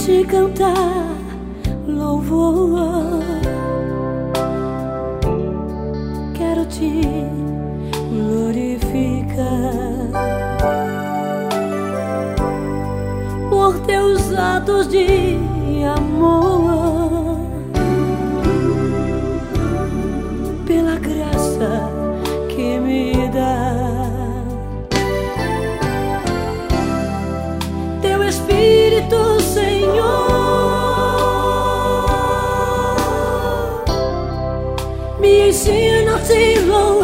te cantar louvor, quero te glorificar por teus atos de amor, pela graça que me dá. Teu Espírito, Senhor, me ensina a te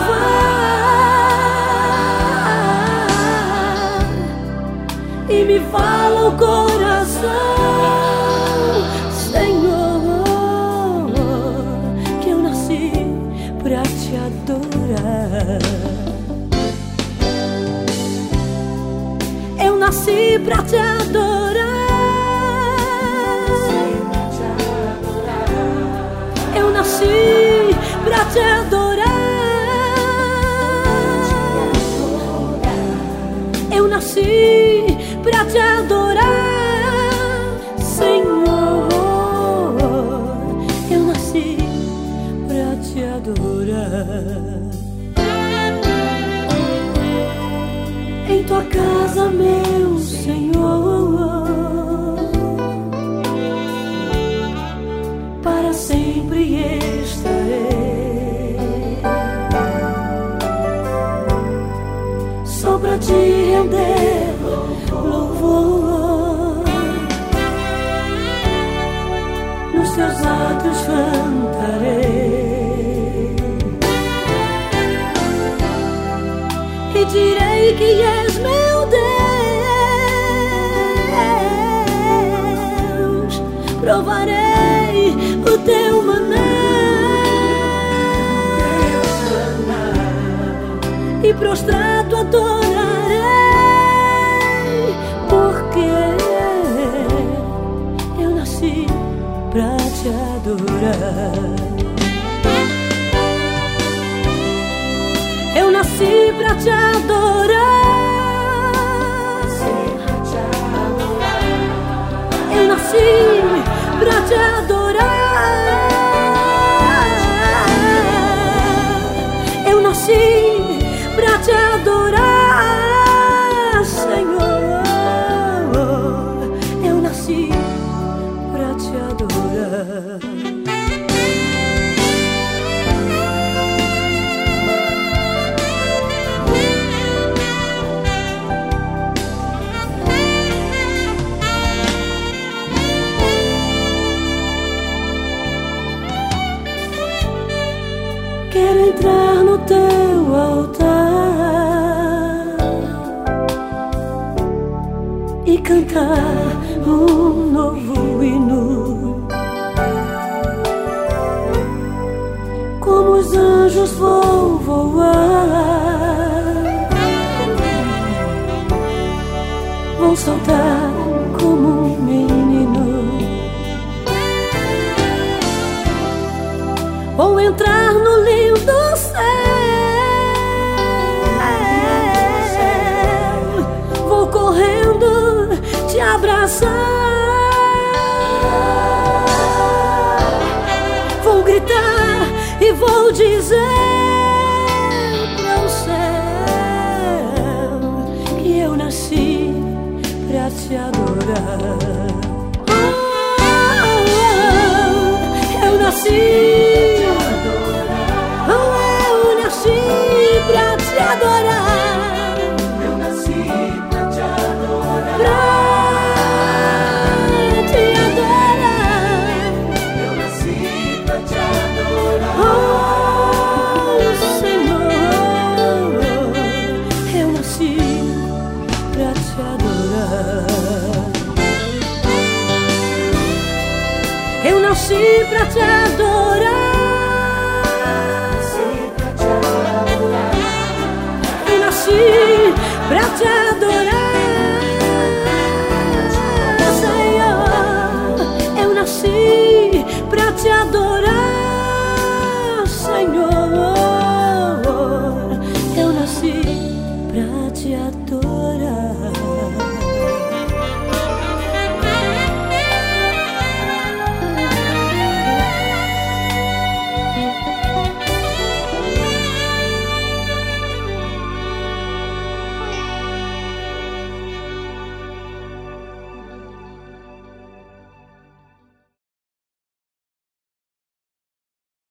louvar e me fala o coração, Senhor, que eu nasci pra te adorar. Eu nasci pra te adorar. Eu nasci pra te adorar. Eu nasci pra te adorar, Senhor. Eu nasci pra te adorar. Em tua casa, meu Senhor, para sempre estarei, só pra te render louvor. Nos teus atos cantarei e direi que és meu Deus. Provarei o teu maná e prostrado adorarei, porque eu nasci pra te adorar. Eu nasci pra te adorar. Eu nasci pra te adorar. Eu nasci pra te adorar, Senhor. Eu nasci pra te adorar. Quero entrar no teu altar e cantar um novo hino. Como os anjos vou voar, vou saltar como um menino. Vou entrar no lindo céu, vou correndo te abraçar, vou gritar e vou dizer para o céu que eu nasci pra te adorar. Eu nasci pra te adorar. Eu nasci pra te adorar. Pra te adorar. Eu nasci pra te adorar. Oh, Senhor, eu nasci pra te adorar. Eu nasci pra te adorar. Pra te adorar, Senhor. Eu nasci pra te adorar, Senhor. Eu nasci pra te adorar.